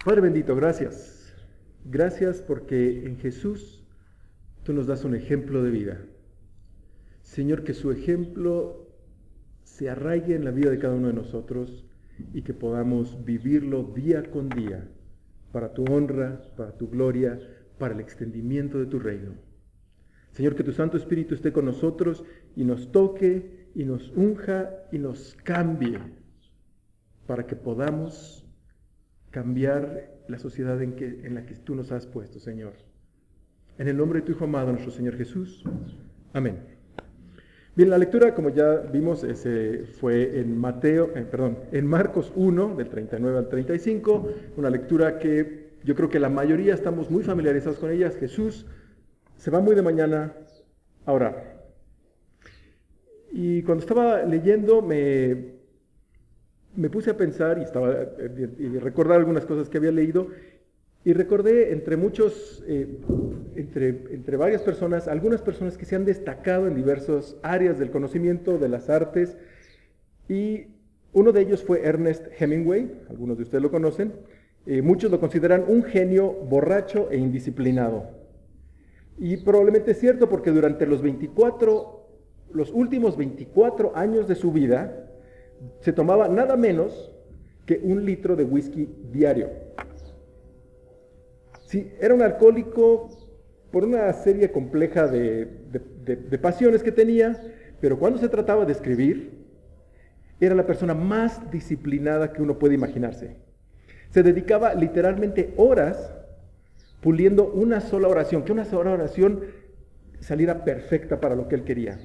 Padre bendito, gracias. Gracias porque en Jesús tú nos das un ejemplo de vida. Señor, que su ejemplo se arraigue en la vida de cada uno de nosotros y que podamos vivirlo día con día para tu honra, para tu gloria, para el extendimiento de tu reino. Señor, que tu Santo Espíritu esté con nosotros y nos toque y nos unja y nos cambie para que podamos cambiar la sociedad en la que tú nos has puesto, Señor. En el nombre de tu Hijo amado, nuestro Señor Jesús. Amén. Bien, la lectura, como ya vimos, fue en Marcos 1, del 39 al 35, una lectura que yo creo que la mayoría estamos muy familiarizados con ella. Jesús se va muy de mañana a orar. Y cuando estaba leyendo me puse a pensar y recordar algunas cosas que había leído, y recordé entre varias personas, algunas personas que se han destacado en diversas áreas del conocimiento, de las artes, y uno de ellos fue Ernest Hemingway. Algunos de ustedes lo conocen. Muchos lo consideran un genio borracho e indisciplinado. Y probablemente es cierto, porque durante los últimos 24 años de su vida, se tomaba nada menos que 1 litro de whisky diario. Sí, era un alcohólico por una serie compleja de pasiones que tenía, pero cuando se trataba de escribir, era la persona más disciplinada que uno puede imaginarse. Se dedicaba literalmente horas puliendo una sola oración, que una sola oración saliera perfecta para lo que él quería.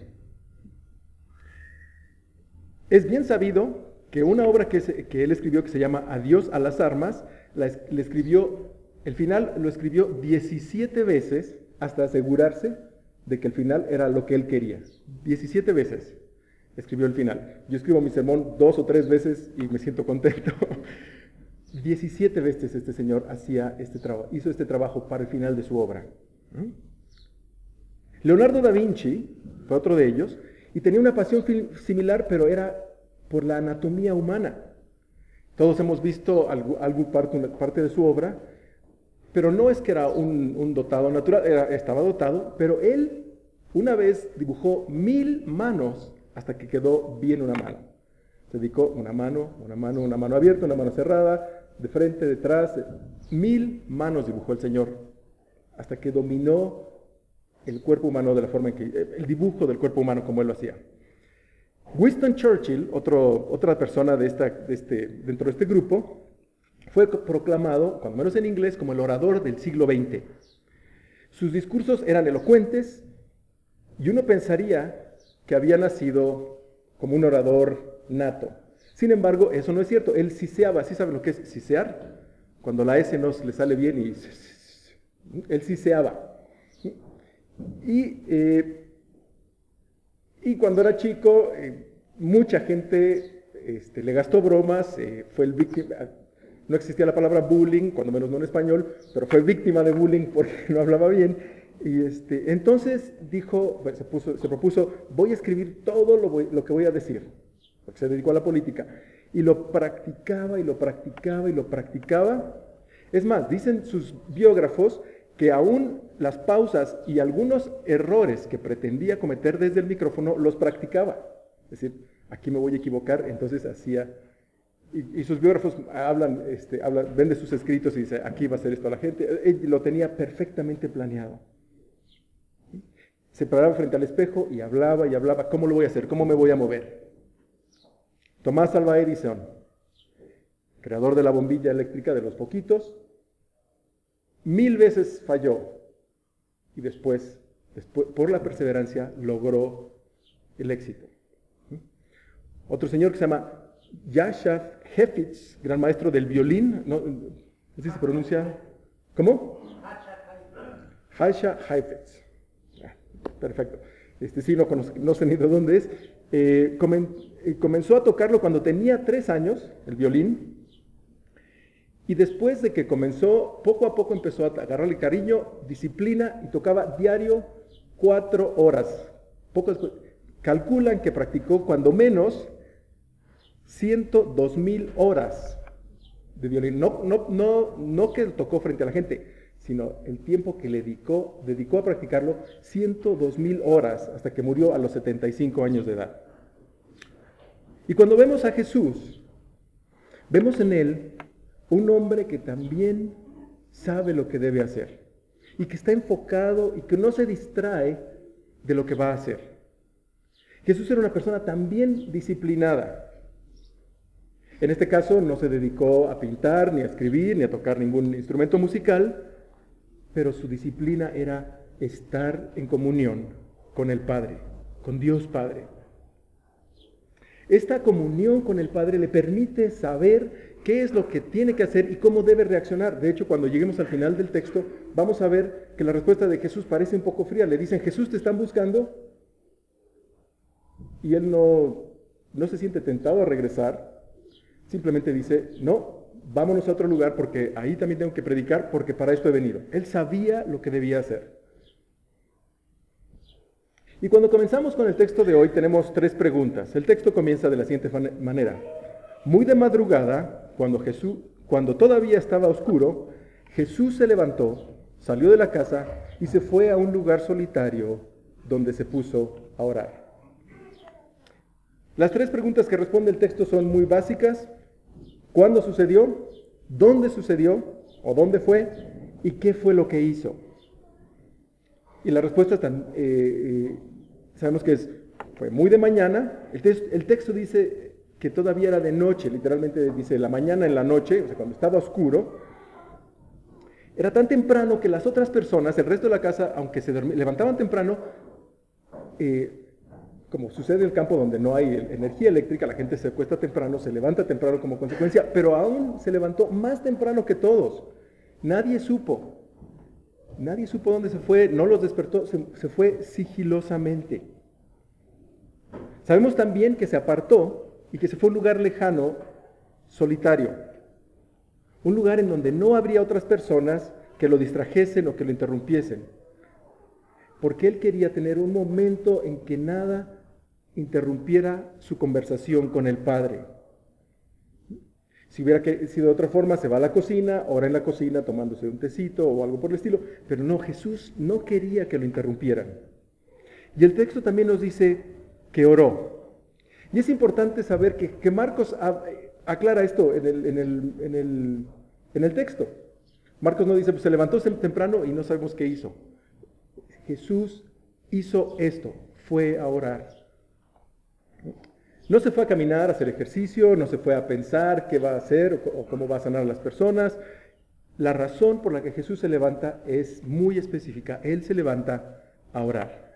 Es bien sabido que una obra que él escribió, que se llama Adiós a las armas, el final lo escribió 17 veces hasta asegurarse de que el final era lo que él quería. 17 veces escribió el final. Yo escribo mi sermón 2 o 3 veces y me siento contento. 17 veces este señor hizo este trabajo para el final de su obra. Leonardo da Vinci fue otro de ellos, y tenía una pasión similar, pero era por la anatomía humana. Todos hemos visto parte de su obra, pero no es que era un dotado natural, estaba dotado, pero él una vez dibujó 1000 manos hasta que quedó bien una mano. Se dedicó una mano abierta, una mano cerrada, de frente, detrás. 1000 manos dibujó el señor hasta que dominó el cuerpo humano de la forma en que, el dibujo del cuerpo humano como él lo hacía. Winston Churchill, otra persona dentro de este grupo, fue proclamado, cuando menos en inglés, como el orador del siglo XX. Sus discursos eran elocuentes y uno pensaría que había nacido como un orador nato. Sin embargo, eso no es cierto. Él siseaba. ¿Sí saben lo que es sisear? Cuando la S no le sale bien él siseaba. Y cuando era chico, mucha gente le gastó bromas, fue el víctima. No existía la palabra bullying, cuando menos no en español, pero fue víctima de bullying porque no hablaba bien. Y entonces se propuso, voy a escribir todo lo que voy a decir, porque se dedicó a la política. Y lo practicaba y lo practicaba y lo practicaba. Es más, dicen sus biógrafos que aún las pausas y algunos errores que pretendía cometer desde el micrófono los practicaba. Es decir, aquí me voy a equivocar, entonces hacía. Y sus biógrafos ven de sus escritos y dice, aquí va a hacer esto a la gente. Él lo tenía perfectamente planeado. Se paraba frente al espejo y hablaba. ¿Cómo lo voy a hacer? ¿Cómo me voy a mover? Thomas Alva Edison, creador de la bombilla eléctrica de los foquitos, 1000 veces falló y después, por la perseverancia, logró el éxito. Otro señor que se llama Jascha Heifetz, gran maestro del violín, ¿no? ¿Así se pronuncia? ¿Cómo? Jascha Heifetz. Perfecto. Sí, no sé ni de dónde es. Comenzó a tocarlo cuando tenía 3 años, el violín. Y después de que comenzó, poco a poco empezó a agarrarle cariño, disciplina, y tocaba diario 4 horas. Calculan que practicó cuando menos 102,000 horas de violín. No que tocó frente a la gente, sino el tiempo que le dedicó a practicarlo, 102,000 horas, hasta que murió a los 75 años de edad. Y cuando vemos a Jesús, vemos en él un hombre que también sabe lo que debe hacer y que está enfocado y que no se distrae de lo que va a hacer. Jesús era una persona también disciplinada. En este caso no se dedicó a pintar, ni a escribir, ni a tocar ningún instrumento musical, pero su disciplina era estar en comunión con el Padre, con Dios Padre. Esta comunión con el Padre le permite saber qué es lo que tiene que hacer y cómo debe reaccionar. De hecho, cuando lleguemos al final del texto, vamos a ver que la respuesta de Jesús parece un poco fría. Le dicen, Jesús, ¿te están buscando? Y él no se siente tentado a regresar. Simplemente dice, no, vámonos a otro lugar porque ahí también tengo que predicar porque para esto he venido. Él sabía lo que debía hacer. Y cuando comenzamos con el texto de hoy tenemos 3 preguntas. El texto comienza de la siguiente manera. Muy de madrugada, cuando todavía estaba oscuro, Jesús se levantó, salió de la casa y se fue a un lugar solitario donde se puso a orar. Las 3 preguntas que responde el texto son muy básicas. ¿Cuándo sucedió? ¿Dónde sucedió? ¿O dónde fue? ¿Y qué fue lo que hizo? Y la respuesta sabemos que fue muy de mañana. El texto dice que todavía era de noche, literalmente dice la mañana en la noche, o sea, cuando estaba oscuro. Era tan temprano que las otras personas, el resto de la casa, aunque se levantaban temprano, como sucede en el campo donde no hay energía eléctrica, la gente se acuesta temprano, se levanta temprano como consecuencia, pero aún se levantó más temprano que todos. Nadie supo dónde se fue, no los despertó, se fue sigilosamente. Sabemos también que se apartó y que se fue a un lugar lejano, solitario. Un lugar en donde no habría otras personas que lo distrajesen o que lo interrumpiesen. Porque él quería tener un momento en que nada interrumpiera su conversación con el Padre. Si hubiera sido de otra forma, se va a la cocina, ora en la cocina tomándose un tecito o algo por el estilo, pero no, Jesús no quería que lo interrumpieran. Y el texto también nos dice que oró. Y es importante saber que Marcos aclara esto en el texto. Marcos no dice, pues se levantó temprano y no sabemos qué hizo. Jesús hizo esto, fue a orar. No se fue a caminar, a hacer ejercicio, no se fue a pensar qué va a hacer o cómo va a sanar a las personas. La razón por la que Jesús se levanta es muy específica. Él se levanta a orar.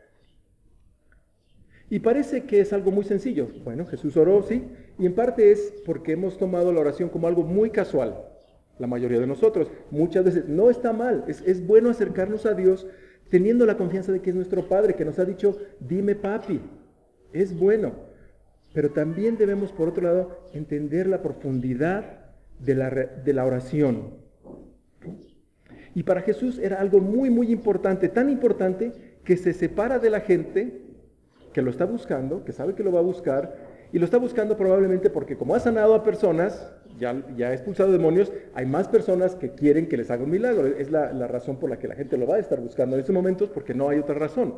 Y parece que es algo muy sencillo. Bueno, Jesús oró, sí, y en parte es porque hemos tomado la oración como algo muy casual. La mayoría de nosotros, muchas veces, no está mal. Es bueno acercarnos a Dios teniendo la confianza de que es nuestro Padre, que nos ha dicho, dime papi. Es bueno. Pero también debemos, por otro lado, entender la profundidad de la oración. Y para Jesús era algo muy, muy importante, tan importante que se separa de la gente que lo está buscando, que sabe que lo va a buscar, y lo está buscando probablemente porque como ha sanado a personas, ya ha expulsado demonios, hay más personas que quieren que les haga un milagro. Es la razón por la que la gente lo va a estar buscando en estos momentos, porque no hay otra razón.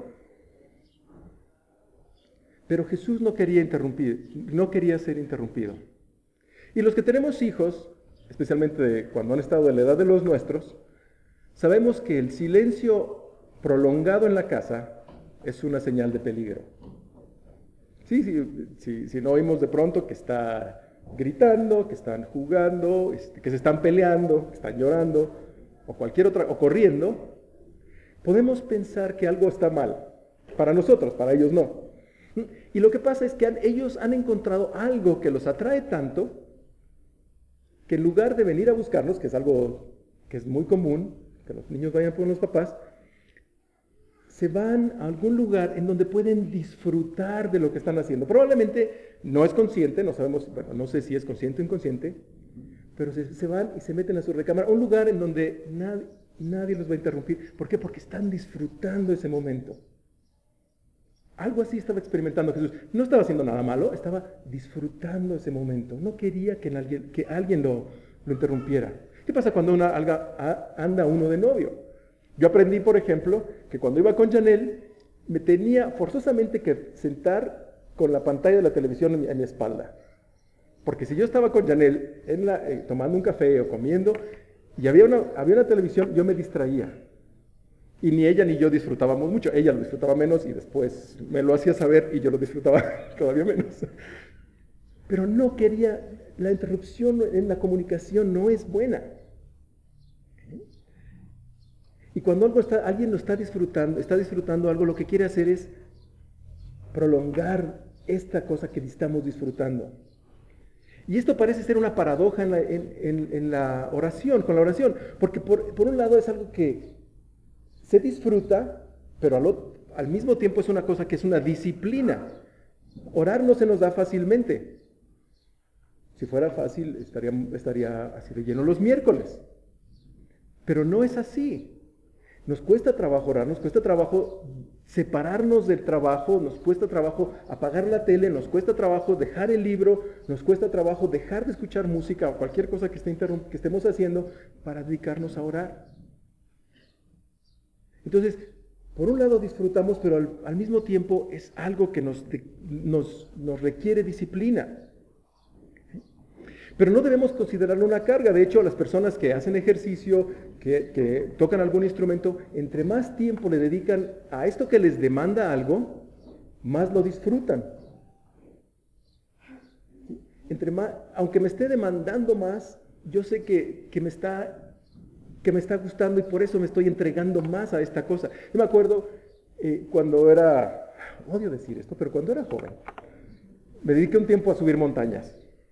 Pero Jesús no quería ser interrumpido. Y los que tenemos hijos, especialmente cuando han estado en la edad de los nuestros, sabemos que el silencio prolongado en la casa es una señal de peligro. Si no oímos de pronto que está gritando, que están jugando, que se están peleando, que están llorando, o corriendo, podemos pensar que algo está mal. Para nosotros, para ellos no. Y lo que pasa es que ellos han encontrado algo que los atrae tanto, que en lugar de venir a buscarnos, que es algo que es muy común, que los niños vayan por los papás, se van a algún lugar en donde pueden disfrutar de lo que están haciendo. Probablemente no es consciente, no sabemos, bueno, no sé si es consciente o inconsciente, pero se van y se meten a su recámara, un lugar en donde nadie los va a interrumpir. ¿Por qué? Porque están disfrutando ese momento. Algo así estaba experimentando Jesús. No estaba haciendo nada malo, estaba disfrutando ese momento. No quería que alguien lo interrumpiera. ¿Qué pasa cuando anda uno de novio? Yo aprendí, por ejemplo, que cuando iba con Janelle, me tenía forzosamente que sentar con la pantalla de la televisión en mi espalda. Porque si yo estaba con Janelle tomando un café o comiendo y había una televisión, yo me distraía. Y ni ella ni yo disfrutábamos mucho. Ella lo disfrutaba menos y después me lo hacía saber y yo lo disfrutaba todavía menos. Pero no quería, la interrupción en la comunicación no es buena. Y cuando alguien lo está disfrutando algo, lo que quiere hacer es prolongar esta cosa que estamos disfrutando. Y esto parece ser una paradoja en la oración, con la oración, porque por un lado es algo que se disfruta, pero al mismo tiempo es una cosa que es una disciplina. Orar no se nos da fácilmente. Si fuera fácil, estaría así de lleno los miércoles. Pero no es así. Nos cuesta trabajo orar, nos cuesta trabajo separarnos del trabajo, nos cuesta trabajo apagar la tele, nos cuesta trabajo dejar el libro, nos cuesta trabajo dejar de escuchar música o cualquier cosa que estemos haciendo para dedicarnos a orar. Entonces, por un lado disfrutamos, pero al mismo tiempo es algo que nos requiere disciplina. Pero no debemos considerarlo una carga. De hecho, las personas que hacen ejercicio, que tocan algún instrumento, entre más tiempo le dedican a esto que les demanda algo, más lo disfrutan. Aunque me esté demandando más, yo sé que me está gustando y por eso me estoy entregando más a esta cosa. Yo me acuerdo cuando odio decir esto, pero cuando era joven, me dediqué un tiempo a subir montañas.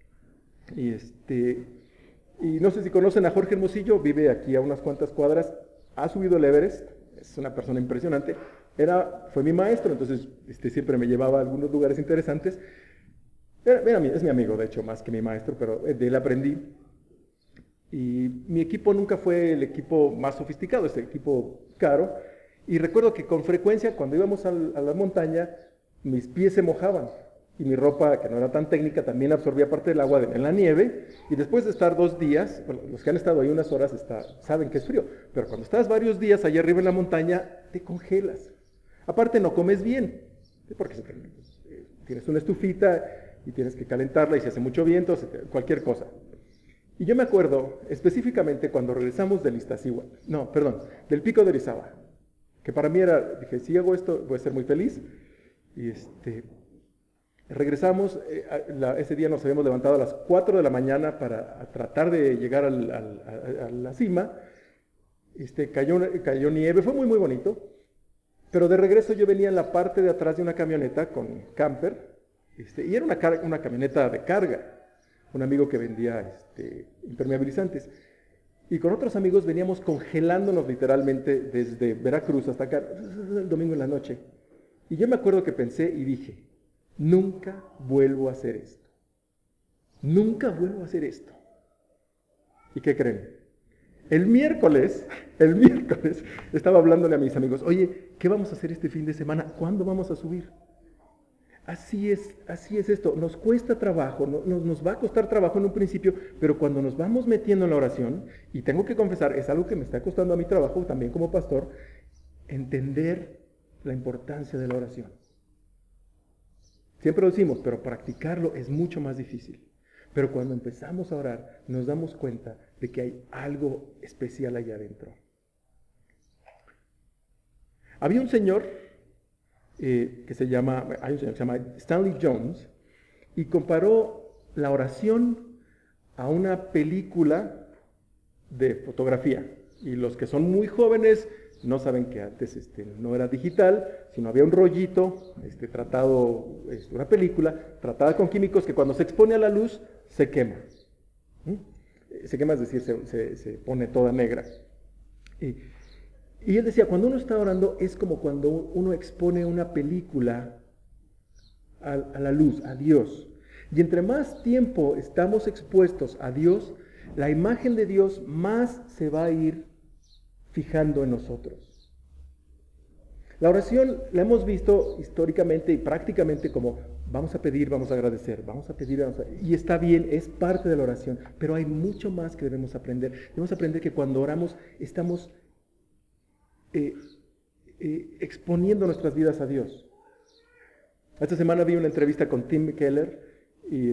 Y no sé si conocen a Jorge Hermosillo, vive aquí a unas cuantas cuadras, ha subido el Everest, es una persona impresionante, fue mi maestro, entonces siempre me llevaba a algunos lugares interesantes. Es mi amigo, de hecho, más que mi maestro, pero de él aprendí. Y mi equipo nunca fue el equipo más sofisticado, es el equipo caro. Y recuerdo que con frecuencia, cuando íbamos a la montaña, mis pies se mojaban. Y mi ropa, que no era tan técnica, también absorbía parte del agua en la nieve. Y después de estar 2 días, bueno, los que han estado ahí unas horas saben que es frío. Pero cuando estás varios días allá arriba en la montaña, te congelas. Aparte no comes bien, porque tienes una estufita y tienes que calentarla y se hace mucho viento, cualquier cosa. Y yo me acuerdo específicamente cuando regresamos del del Pico de Orizaba, que para mí dije, si hago esto voy a ser muy feliz. Y regresamos, ese día nos habíamos levantado a las 4 de la mañana para tratar de llegar a la cima. Cayó nieve, fue muy muy bonito, pero de regreso yo venía en la parte de atrás de una camioneta con camper, y era una camioneta de carga. Un amigo que vendía impermeabilizantes. Y con otros amigos veníamos congelándonos literalmente desde Veracruz hasta acá, el domingo en la noche. Y yo me acuerdo que pensé y dije, nunca vuelvo a hacer esto. Nunca vuelvo a hacer esto. ¿Y qué creen? El miércoles, estaba hablándole a mis amigos, oye, ¿qué vamos a hacer este fin de semana? ¿Cuándo vamos a subir? Así es esto, nos cuesta trabajo, nos va a costar trabajo en un principio, pero cuando nos vamos metiendo en la oración, y tengo que confesar, es algo que me está costando a mi trabajo también como pastor, entender la importancia de la oración. Siempre lo decimos, pero practicarlo es mucho más difícil. Pero cuando empezamos a orar, nos damos cuenta de que hay algo especial allá adentro. Había un señor que se llama Stanley Jones, y comparó la oración a una película de fotografía. Y los que son muy jóvenes no saben que antes no era digital, sino había un rollito una película tratada con químicos que cuando se expone a la luz se quema. Se quema, es decir, se pone toda negra. Y él decía, cuando uno está orando es como cuando uno expone una película a la luz, a Dios. Y entre más tiempo estamos expuestos a Dios, la imagen de Dios más se va a ir fijando en nosotros. La oración la hemos visto históricamente y prácticamente como vamos a pedir, vamos a agradecer, vamos a pedir, y está bien, es parte de la oración, pero hay mucho más que debemos aprender. Debemos aprender que cuando oramos estamos exponiendo nuestras vidas a Dios. Esta semana vi una entrevista con Tim Keller y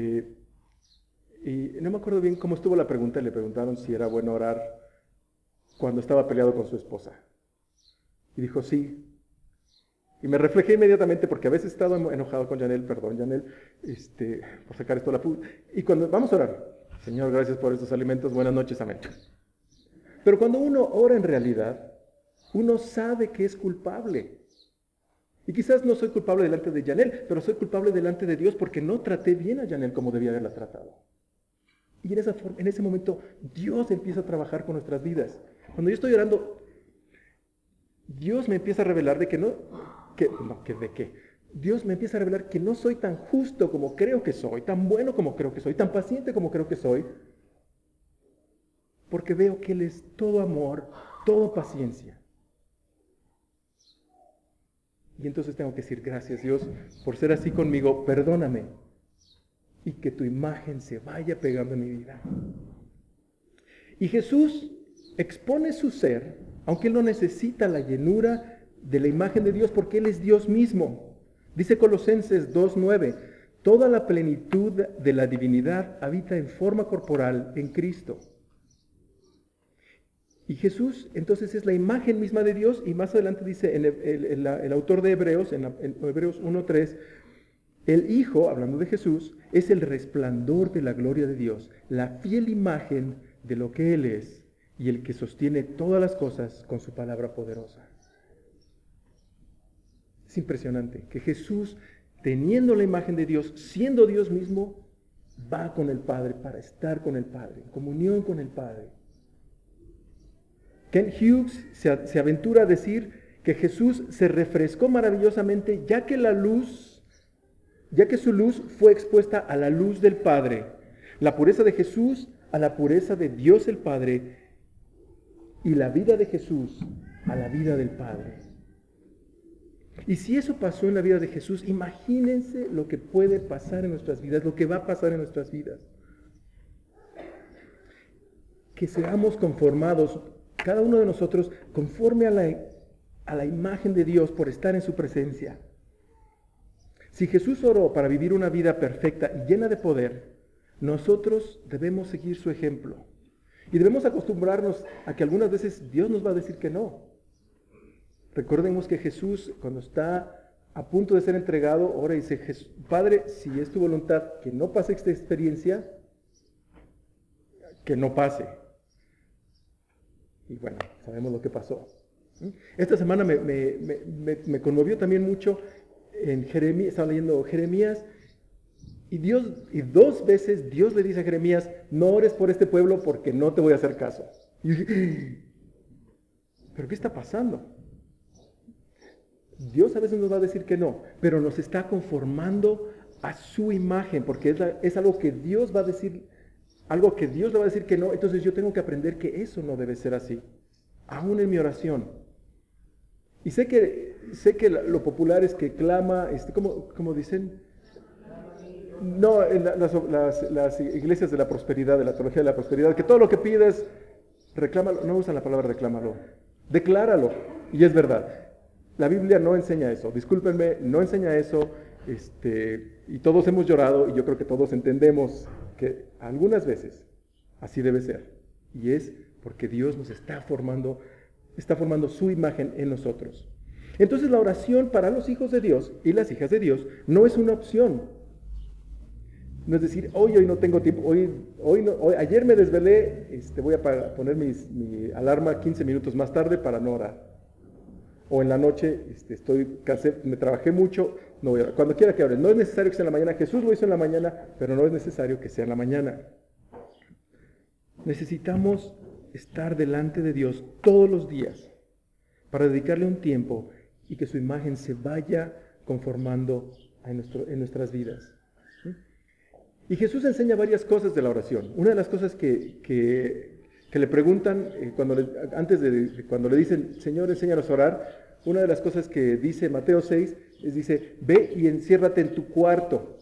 no me acuerdo bien cómo estuvo la pregunta. Le preguntaron si era bueno orar cuando estaba peleado con su esposa. Y dijo sí. Y me reflejé inmediatamente porque a veces he estado enojado con Janel, perdón Janel, por sacar esto a la puta. Y cuando vamos a orar, Señor, gracias por estos alimentos, buenas noches, amén. Pero cuando uno ora en realidad, uno sabe que es culpable. Y quizás no soy culpable delante de Janel, pero soy culpable delante de Dios porque no traté bien a Janel como debía haberla tratado. Y en ese momento Dios empieza a trabajar con nuestras vidas. Cuando yo estoy orando, Dios me empieza a revelar Dios me empieza a revelar que no soy tan justo como creo que soy, tan bueno como creo que soy, tan paciente como creo que soy, porque veo que Él es todo amor, todo paciencia. Y entonces tengo que decir, gracias Dios por ser así conmigo, perdóname. Y que tu imagen se vaya pegando en mi vida. Y Jesús expone su ser, aunque Él no necesita la llenura de la imagen de Dios, porque Él es Dios mismo. Dice Colosenses 2:9, toda la plenitud de la divinidad habita en forma corporal en Cristo. Y Jesús entonces es la imagen misma de Dios, y más adelante dice el autor de Hebreos, en Hebreos 1:3, el Hijo, hablando de Jesús, es el resplandor de la gloria de Dios, la fiel imagen de lo que Él es, y el que sostiene todas las cosas con su palabra poderosa. Es impresionante que Jesús, teniendo la imagen de Dios, siendo Dios mismo, va con el Padre para estar con el Padre, en comunión con el Padre. Ken Hughes se aventura a decir que Jesús se refrescó maravillosamente ya que su luz fue expuesta a la luz del Padre. La pureza de Jesús a la pureza de Dios el Padre y la vida de Jesús a la vida del Padre. Y si eso pasó en la vida de Jesús, imagínense lo que puede pasar en nuestras vidas, lo que va a pasar en nuestras vidas. Que seamos conformados, cada uno de nosotros, conforme a la imagen de Dios por estar en su presencia. Si Jesús oró para vivir una vida perfecta y llena de poder, nosotros debemos seguir su ejemplo. Y debemos acostumbrarnos a que algunas veces Dios nos va a decir que no. Recordemos que Jesús, cuando está a punto de ser entregado, ora y dice, Padre, si es tu voluntad que no pase esta experiencia, que no pase. Y bueno, sabemos lo que pasó. Esta semana me conmovió también mucho en Jeremías, estaba leyendo Jeremías, y 2 veces Dios le dice a Jeremías, no ores por este pueblo porque no te voy a hacer caso. Y yo dije, ¿pero qué está pasando? Dios a veces nos va a decir que no, pero nos está conformando a su imagen, porque es algo que Dios va a decir, algo que Dios le va a decir que no. Entonces yo tengo que aprender que eso no debe ser así, aún en mi oración. Y sé que lo popular es que clama, ¿cómo dicen? No, en las iglesias de la prosperidad, de la teología de la prosperidad, que todo lo que pides, reclámalo, no usan la palabra reclámalo, decláralo, y es verdad. La Biblia no enseña eso, discúlpenme, no enseña eso, y todos hemos llorado, y yo creo que todos entendemos que algunas veces así debe ser, y es porque Dios nos está formando su imagen en nosotros. Entonces la oración para los hijos de Dios y las hijas de Dios no es una opción. No es decir, hoy no tengo tiempo, ayer me desvelé, voy a poner mi alarma 15 minutos más tarde para no orar. O en la noche, me trabajé mucho, no voy a orar. Cuando quiera que ore, no es necesario que sea en la mañana. Jesús lo hizo en la mañana, pero no es necesario que sea en la mañana. Necesitamos estar delante de Dios todos los días para dedicarle un tiempo y que su imagen se vaya conformando en nuestras vidas. Y Jesús enseña varias cosas de la oración. Una de las cosas que le preguntan cuando le dicen, Señor, enséñanos a orar, una de las cosas que dice Mateo 6 es, dice, ve y enciérrate en tu cuarto.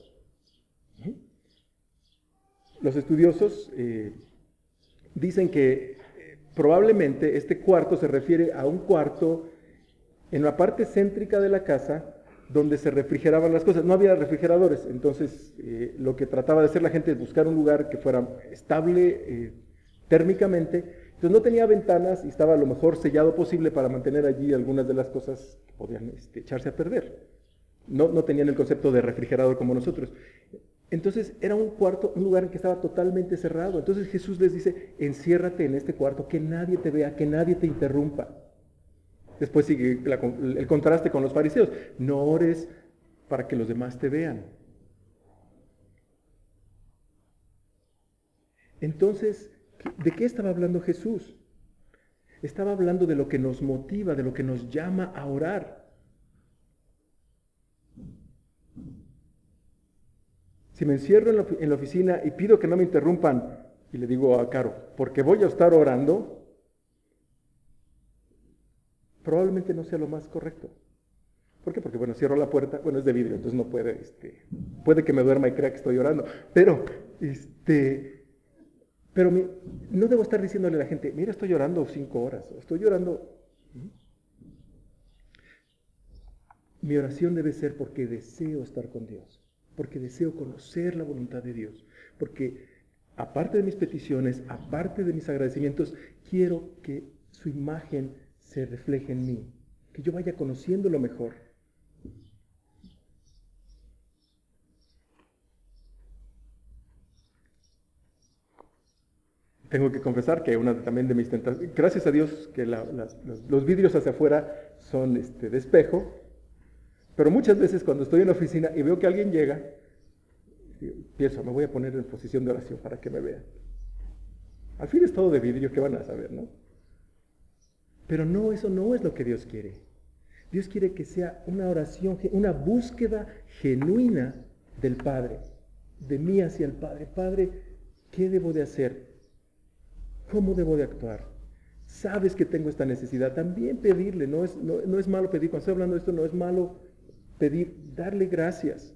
Los estudiosos dicen que probablemente este cuarto se refiere a un cuarto en la parte céntrica de la casa donde se refrigeraban las cosas. No había refrigeradores, entonces lo que trataba de hacer la gente es buscar un lugar que fuera estable térmicamente. Entonces no tenía ventanas y estaba lo mejor sellado posible para mantener allí algunas de las cosas que podían echarse a perder. No tenían el concepto de refrigerador como nosotros. Entonces era un cuarto, un lugar en que estaba totalmente cerrado. Entonces Jesús les dice, enciérrate en este cuarto, que nadie te vea, que nadie te interrumpa. Después sigue el contraste con los fariseos. No ores para que los demás te vean. Entonces, ¿de qué estaba hablando Jesús? Estaba hablando de lo que nos motiva, de lo que nos llama a orar. Si me encierro en la oficina y pido que no me interrumpan, y le digo a Caro, porque voy a estar orando, probablemente no sea lo más correcto. ¿Por qué? Porque, bueno, cierro la puerta, bueno, es de vidrio, entonces no puede, puede que me duerma y crea que estoy orando, pero no debo estar diciéndole a la gente, mira, estoy llorando 5 horas, o estoy llorando. Mi oración debe ser porque deseo estar con Dios, porque deseo conocer la voluntad de Dios, porque aparte de mis peticiones, aparte de mis agradecimientos, quiero que su imagen se refleje en mí, que yo vaya conociéndolo mejor. Tengo que confesar que una también de mis tentaciones, gracias a Dios que los vidrios hacia afuera son de espejo, pero muchas veces cuando estoy en la oficina y veo que alguien llega, pienso, me voy a poner en posición de oración para que me vean. Al fin es todo de vidrio, ¿qué van a saber, no? Pero no, eso no es lo que Dios quiere. Dios quiere que sea una oración, una búsqueda genuina del Padre, de mí hacia el Padre. Padre, ¿qué debo de hacer? ¿Cómo debo de actuar? Sabes que tengo esta necesidad. También pedirle, no es malo pedir. Cuando estoy hablando de esto, no es malo pedir, darle gracias.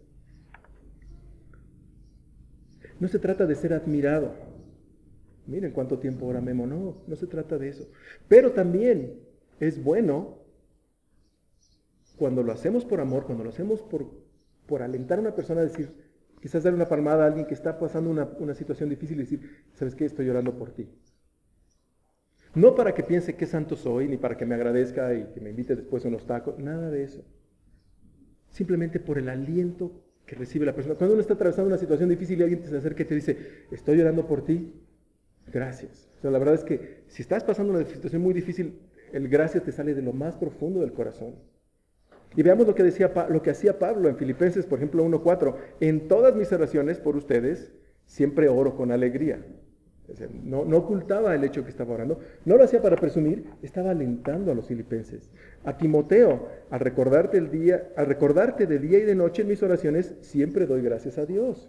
No se trata de ser admirado. Miren cuánto tiempo ora Memo. No se trata de eso. Pero también es bueno cuando lo hacemos por amor, cuando lo hacemos por alentar a una persona a decir, quizás darle una palmada a alguien que está pasando una situación difícil y decir, ¿sabes qué? Estoy llorando por ti. No para que piense qué santo soy, ni para que me agradezca y que me invite después a unos tacos, nada de eso. Simplemente por el aliento que recibe la persona. Cuando uno está atravesando una situación difícil y alguien se acerca y te dice, estoy llorando por ti, gracias. O sea, la verdad es que si estás pasando una situación muy difícil, el gracias te sale de lo más profundo del corazón. Y veamos lo que hacía Pablo en Filipenses, por ejemplo, 1:4. En todas mis oraciones por ustedes, siempre oro con alegría. Es decir, no ocultaba el hecho que estaba orando, no lo hacía para presumir, estaba alentando a los filipenses. A Timoteo, al recordarte de día y de noche en mis oraciones, siempre doy gracias a Dios.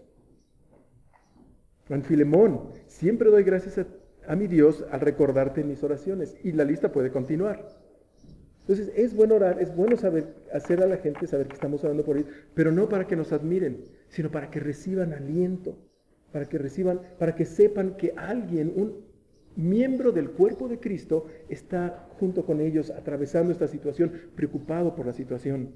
A Filemón, siempre doy gracias a mi Dios al recordarte en mis oraciones. Y la lista puede continuar. Entonces es bueno orar, es bueno hacer a la gente saber que estamos orando por ellos, pero no para que nos admiren, sino para que reciban aliento, para que sepan que alguien, un miembro del cuerpo de Cristo, está junto con ellos atravesando esta situación, preocupado por la situación.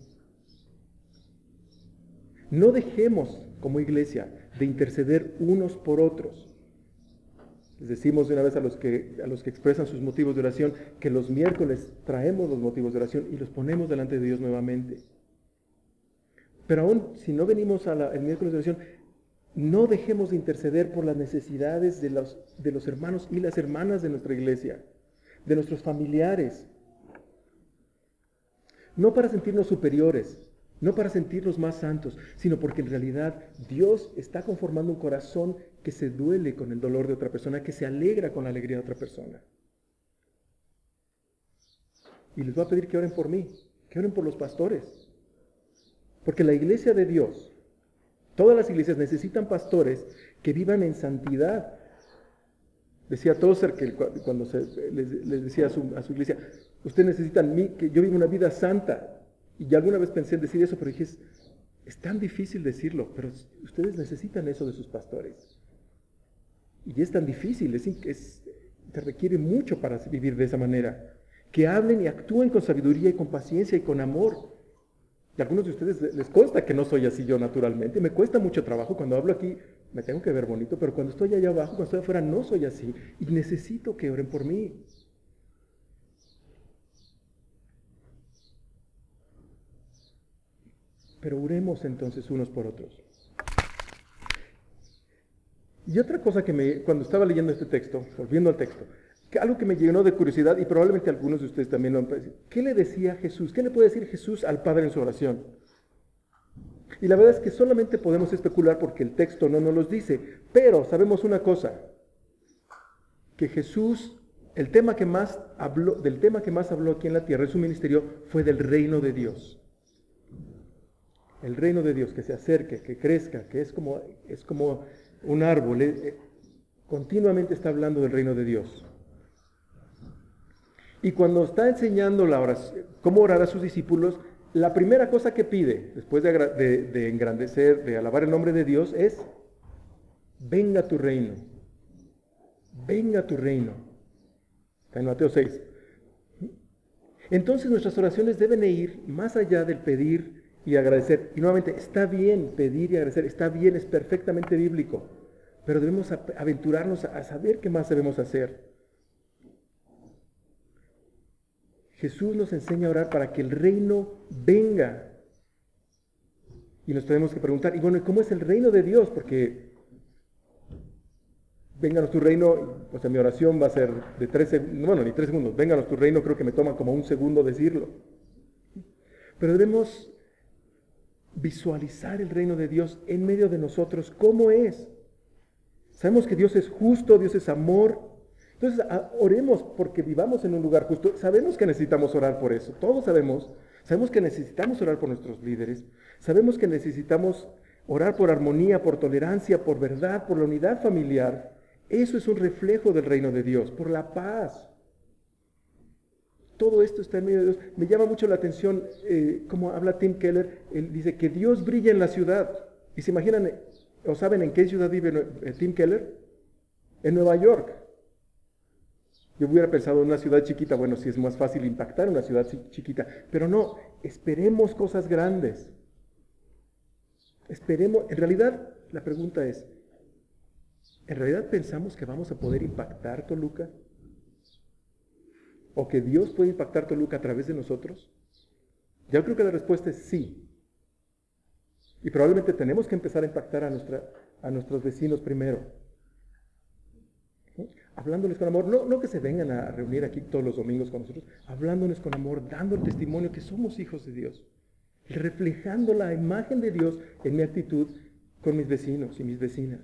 No dejemos como iglesia de interceder unos por otros. Les decimos de una vez a los que expresan sus motivos de oración que los miércoles traemos los motivos de oración y los ponemos delante de Dios nuevamente. Pero aún si no venimos el miércoles de oración, no dejemos de interceder por las necesidades de los hermanos y las hermanas de nuestra iglesia, de nuestros familiares. No para sentirnos superiores, no para sentirnos más santos, sino porque en realidad Dios está conformando un corazón que se duele con el dolor de otra persona, que se alegra con la alegría de otra persona. Y les voy a pedir que oren por mí, que oren por los pastores. Porque la iglesia de Dios, todas las iglesias necesitan pastores que vivan en santidad, Decía Tozer que cuando les decía a su iglesia, ustedes necesitan que yo viva una vida santa. Y alguna vez pensé en decir eso, pero dije, es tan difícil decirlo, pero ustedes necesitan eso de sus pastores. Y es tan difícil, te requiere mucho para vivir de esa manera. Que hablen y actúen con sabiduría y con paciencia y con amor. Y a algunos de ustedes les consta que no soy así yo naturalmente. Me cuesta mucho trabajo. Cuando hablo aquí me tengo que ver bonito, pero cuando estoy allá abajo, cuando estoy afuera, no soy así. Y necesito que oren por mí. Pero oremos entonces unos por otros. Y otra cosa cuando estaba leyendo este texto, volviendo al texto, algo que me llenó de curiosidad, y probablemente algunos de ustedes también lo han pensado, ¿qué le decía Jesús? ¿Qué le puede decir Jesús al Padre en su oración? Y la verdad es que solamente podemos especular porque el texto no nos los dice, pero sabemos una cosa, que Jesús, del tema que más habló aquí en la tierra en su ministerio fue del reino de Dios. El reino de Dios, que se acerque, que crezca, que es como un árbol, continuamente está hablando del reino de Dios. Y cuando está enseñando cómo orar a sus discípulos, la primera cosa que pide, después de engrandecer, de alabar el nombre de Dios, es, venga tu reino, venga tu reino. Está en Mateo 6. Entonces nuestras oraciones deben ir más allá del pedir y agradecer. Y nuevamente, está bien pedir y agradecer, está bien, es perfectamente bíblico, pero debemos aventurarnos a saber qué más debemos hacer. Jesús nos enseña a orar para que el reino venga. Y nos tenemos que preguntar, y bueno, ¿cómo es el reino de Dios? Porque vénganos tu reino, o sea, mi oración va a ser de ni 3 segundos. Vénganos tu reino, creo que me toma como 1 segundo decirlo. Pero debemos visualizar el reino de Dios en medio de nosotros. ¿Cómo es? Sabemos que Dios es justo, Dios es amor. Entonces, oremos porque vivamos en un lugar justo. Sabemos que necesitamos orar por eso. Todos sabemos que necesitamos orar por nuestros líderes. Sabemos que necesitamos orar por armonía, por tolerancia, por verdad, por la unidad familiar. Eso es un reflejo del reino de Dios, por la paz. Todo esto está en medio de Dios. Me llama mucho la atención cómo habla Tim Keller. Él dice que Dios brilla en la ciudad. ¿Y se imaginan o saben en qué ciudad vive Tim Keller? En Nueva York. Yo hubiera pensado en una ciudad chiquita, bueno, si es más fácil impactar en una ciudad chiquita, pero no, esperemos cosas grandes. Esperemos, en realidad, la pregunta es, ¿en realidad pensamos que vamos a poder impactar Toluca? ¿O que Dios puede impactar Toluca a través de nosotros? Yo creo que la respuesta es sí. Y probablemente tenemos que empezar a impactar a nuestros vecinos primero. Hablándoles con amor, no que se vengan a reunir aquí todos los domingos con nosotros, hablándoles con amor, dando el testimonio que somos hijos de Dios, reflejando la imagen de Dios en mi actitud con mis vecinos y mis vecinas.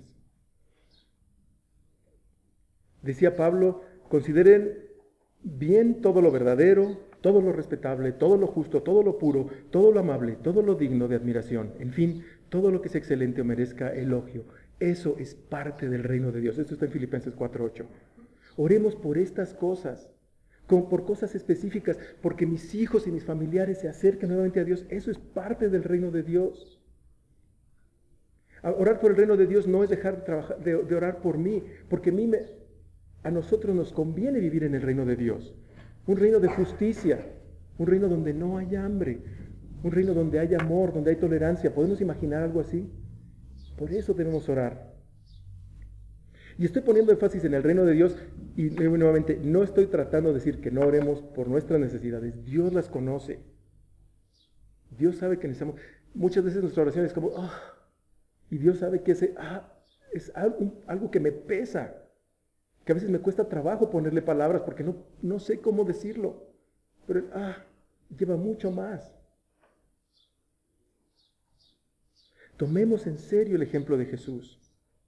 Decía Pablo, consideren bien todo lo verdadero, todo lo respetable, todo lo justo, todo lo puro, todo lo amable, todo lo digno de admiración, en fin, todo lo que sea excelente o merezca elogio. Eso es parte del reino de Dios. Esto está en Filipenses 4:8. Oremos por estas cosas, por cosas específicas, porque mis hijos y mis familiares se acerquen nuevamente a Dios. Eso es parte del reino de Dios. Orar por el reino de Dios no es dejar de orar por mí, porque a nosotros nos conviene vivir en el reino de Dios. Un reino de justicia, un reino donde no hay hambre, un reino donde hay amor, donde hay tolerancia. ¿Podemos imaginar algo así? Por eso debemos orar. Y estoy poniendo énfasis en el reino de Dios y nuevamente no estoy tratando de decir que no oremos por nuestras necesidades. Dios las conoce. Dios sabe que necesitamos. Muchas veces nuestra oración es como, y Dios sabe que es algo que me pesa, que a veces me cuesta trabajo ponerle palabras porque no sé cómo decirlo. Pero lleva mucho más. Tomemos en serio el ejemplo de Jesús.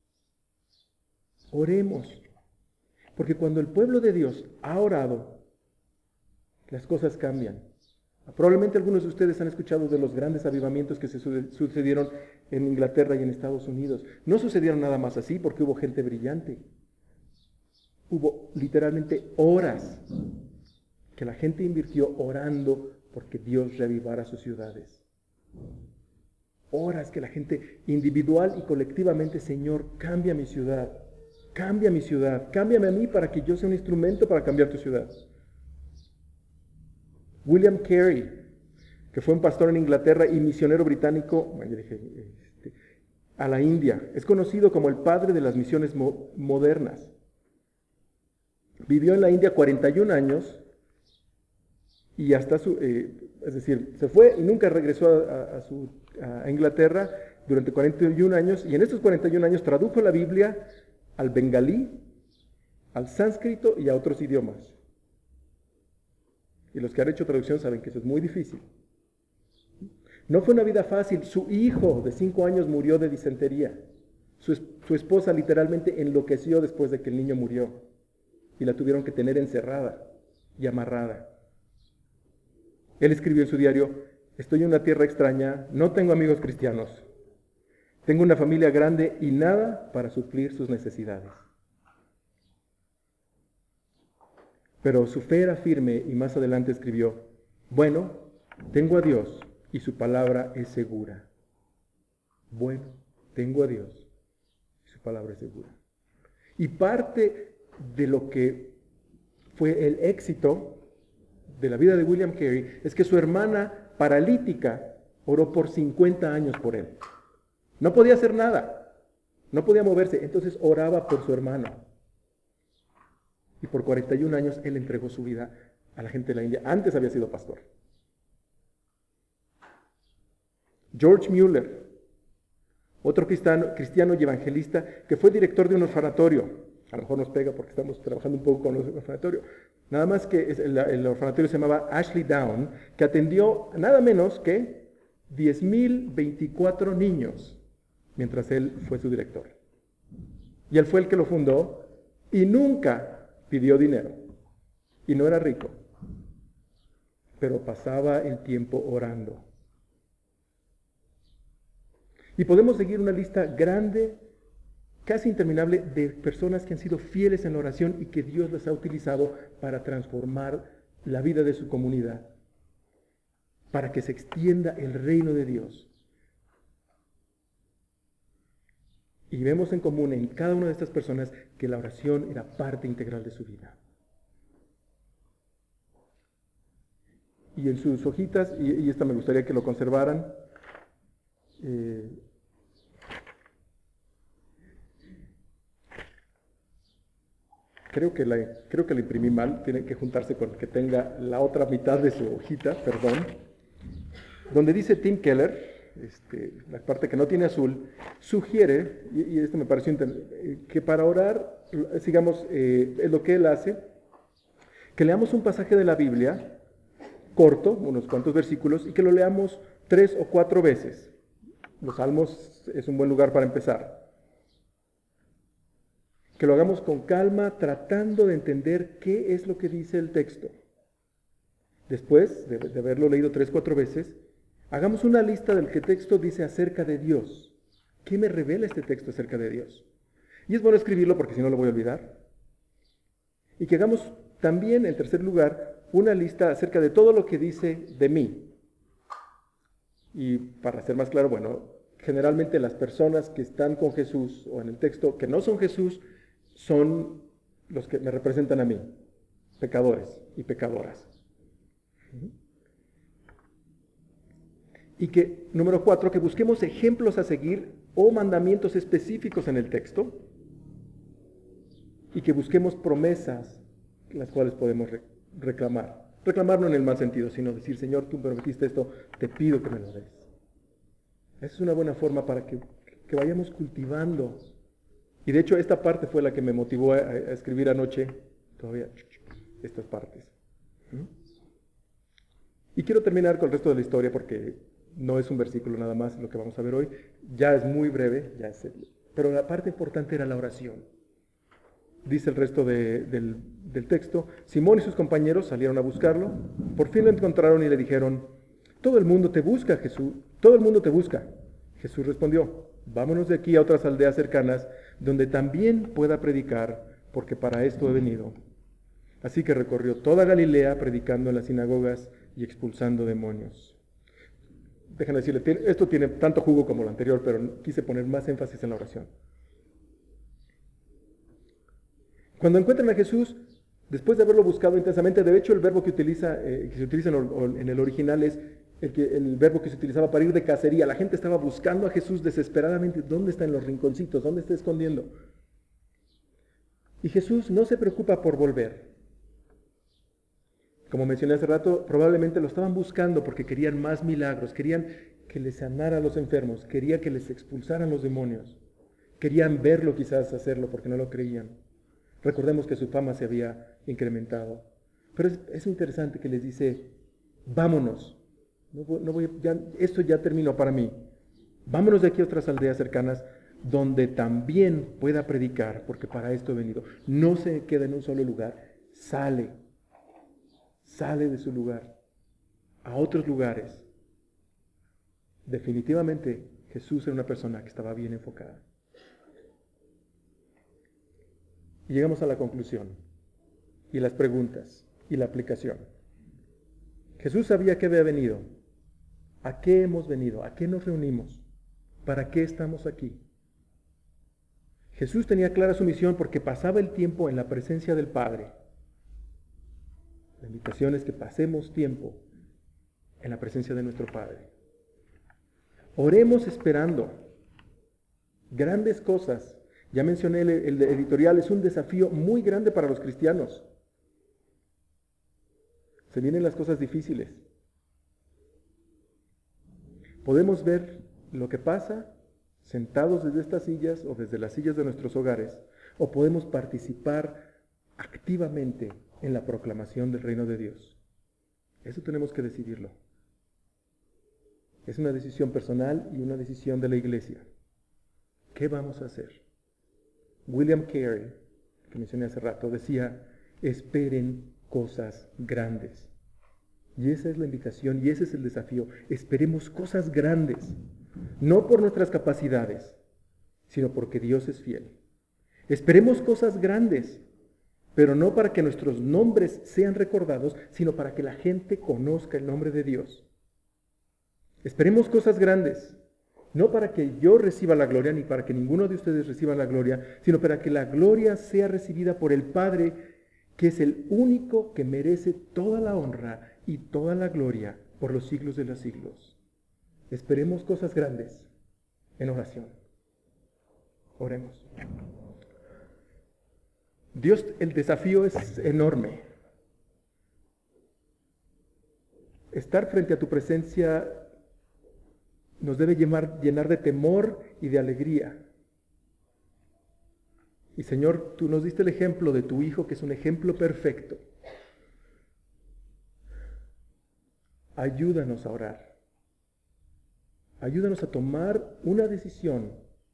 Oremos. Porque cuando el pueblo de Dios ha orado, las cosas cambian. Probablemente algunos de ustedes han escuchado de los grandes avivamientos que se sucedieron en Inglaterra y en Estados Unidos. No sucedieron nada más así porque hubo gente brillante. Hubo literalmente horas que la gente invirtió orando porque Dios reavivara sus ciudades. Horas que la gente individual y colectivamente, Señor, cambia mi ciudad, cámbiame a mí para que yo sea un instrumento para cambiar tu ciudad. William Carey, que fue un pastor en Inglaterra y misionero británico, a la India, es conocido como el padre de las misiones modernas. Vivió en la India 41 años y hasta se fue y nunca regresó a Inglaterra durante 41 años, y en estos 41 años tradujo la Biblia al bengalí, al sánscrito y a otros idiomas. Y los que han hecho traducción saben que eso es muy difícil. No fue una vida fácil. Su hijo de 5 años murió de disentería. Su esposa literalmente enloqueció después de que el niño murió y la tuvieron que tener encerrada y amarrada. Él escribió en su diario: estoy en una tierra extraña, no tengo amigos cristianos, tengo una familia grande y nada para suplir sus necesidades. Pero su fe era firme y más adelante escribió: bueno, tengo a Dios y su palabra es segura. Bueno, tengo a Dios y su palabra es segura. Y parte de lo que fue el éxito de la vida de William Carey es que su hermana paralítica oró por 50 años por él. No podía hacer nada, no podía moverse, entonces oraba por su hermano. Y por 41 años él entregó su vida a la gente de la India. Antes había sido pastor. George Mueller, otro cristiano y evangelista que fue director de un orfanatorio. A lo mejor nos pega porque estamos trabajando un poco con el orfanatorio. Nada más que el orfanatorio se llamaba Ashley Down, que atendió nada menos que 10,024 niños mientras él fue su director. Y él fue el que lo fundó y nunca pidió dinero. Y no era rico, pero pasaba el tiempo orando. Y podemos seguir una lista grande, casi interminable, de personas que han sido fieles en la oración y que Dios les ha utilizado para transformar la vida de su comunidad, para que se extienda el reino de Dios. Y vemos en común en cada una de estas personas que la oración era parte integral de su vida. Y en sus hojitas, y esta me gustaría que lo conservaran, creo que la imprimí mal, tiene que juntarse con que tenga la otra mitad de su hojita, perdón, donde dice Tim Keller, la parte que no tiene azul, sugiere, y esto me pareció que para orar, sigamos, es lo que él hace, que leamos un pasaje de la Biblia, corto, unos cuantos versículos, y que lo leamos 3 o 4 veces. Los Salmos es un buen lugar para empezar. Que lo hagamos con calma, tratando de entender qué es lo que dice el texto. Después de haberlo leído 3 o 4 veces, hagamos una lista del que el texto dice acerca de Dios. ¿Qué me revela este texto acerca de Dios? Y es bueno escribirlo porque si no lo voy a olvidar. Y que hagamos también, en tercer lugar, una lista acerca de todo lo que dice de mí. Y para ser más claro, bueno, generalmente las personas que están con Jesús o en el texto que no son Jesús son los que me representan a mí, pecadores y pecadoras. Y que, número 4, que busquemos ejemplos a seguir o mandamientos específicos en el texto y que busquemos promesas las cuales podemos reclamar. Reclamar no en el mal sentido, sino decir: Señor, tú me prometiste esto, te pido que me lo des. Esa es una buena forma para que vayamos cultivando. Y de hecho esta parte fue la que me motivó a escribir anoche, todavía estas partes. Y quiero terminar con el resto de la historia porque no es un versículo nada más lo que vamos a ver hoy. Ya es muy breve, pero la parte importante era la oración. Dice el resto del texto: Simón y sus compañeros salieron a buscarlo, por fin lo encontraron y le dijeron: todo el mundo te busca, Jesús, todo el mundo te busca. Jesús respondió: vámonos de aquí a otras aldeas cercanas, donde también pueda predicar, porque para esto he venido. Así que recorrió toda Galilea predicando en las sinagogas y expulsando demonios. Déjenme decirle, esto tiene tanto jugo como lo anterior, pero quise poner más énfasis en la oración. Cuando encuentran a Jesús, después de haberlo buscado intensamente, de hecho el verbo que se utiliza en el original es el verbo que se utilizaba para ir de cacería. La gente estaba buscando a Jesús desesperadamente. ¿Dónde está en los rinconcitos? ¿Dónde está escondiendo? Y Jesús no se preocupa por volver. Como mencioné hace rato, probablemente lo estaban buscando porque querían más milagros, querían que les sanara a los enfermos, querían que les expulsaran los demonios, querían verlo quizás hacerlo porque no lo creían. Recordemos que su fama se había incrementado. Pero es interesante que les dice, vámonos, esto ya terminó para mí. Vámonos de aquí a otras aldeas cercanas donde también pueda predicar, porque para esto he venido. No se queda en un solo lugar, sale de su lugar a otros lugares. Definitivamente Jesús era una persona que estaba bien enfocada. Y llegamos a la conclusión y las preguntas y la aplicación. Jesús sabía que había venido. ¿A qué hemos venido? ¿A qué nos reunimos? ¿Para qué estamos aquí? Jesús tenía clara su misión porque pasaba el tiempo en la presencia del Padre. La invitación es que pasemos tiempo en la presencia de nuestro Padre. Oremos esperando grandes cosas. Ya mencioné el editorial, es un desafío muy grande para los cristianos. Se vienen las cosas difíciles. Podemos ver lo que pasa sentados desde estas sillas o desde las sillas de nuestros hogares, o podemos participar activamente en la proclamación del reino de Dios. Eso tenemos que decidirlo. Es una decisión personal y una decisión de la iglesia. ¿Qué vamos a hacer? William Carey, que mencioné hace rato, decía, esperen cosas grandes. Y esa es la invitación y ese es el desafío. Esperemos cosas grandes, no por nuestras capacidades, sino porque Dios es fiel. Esperemos cosas grandes, pero no para que nuestros nombres sean recordados, sino para que la gente conozca el nombre de Dios. Esperemos cosas grandes, no para que yo reciba la gloria, ni para que ninguno de ustedes reciba la gloria, sino para que la gloria sea recibida por el Padre, que es el único que merece toda la honra y toda la gloria por los siglos de los siglos. Esperemos cosas grandes en oración. Oremos. Dios, el desafío es enorme. Estar frente a tu presencia nos debe llenar de temor y de alegría. Y Señor, tú nos diste el ejemplo de tu Hijo, que es un ejemplo perfecto. Ayúdanos a orar. Ayúdanos a tomar una decisión.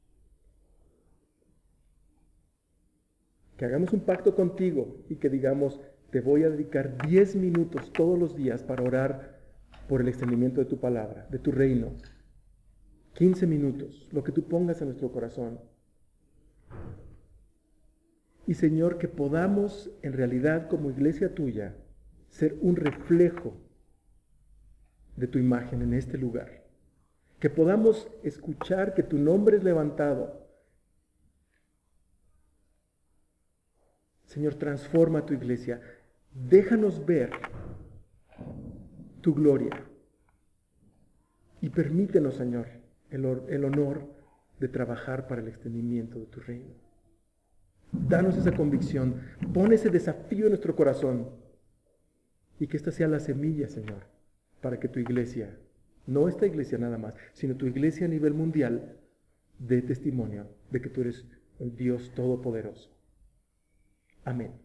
Que hagamos un pacto contigo y que digamos, te voy a dedicar 10 minutos todos los días para orar por el extendimiento de tu palabra, de tu reino. 15 minutos, lo que tú pongas en nuestro corazón. Y Señor, que podamos en realidad como iglesia tuya ser un reflejo de tu imagen en este lugar. Que podamos escuchar que tu nombre es levantado. Señor, transforma tu iglesia. Déjanos ver tu gloria. Y permítenos, Señor, el honor de trabajar para el extendimiento de tu reino. Danos esa convicción, pon ese desafío en nuestro corazón y que esta sea la semilla, Señor, para que tu iglesia, no esta iglesia nada más, sino tu iglesia a nivel mundial, dé testimonio de que tú eres el Dios Todopoderoso. Amén.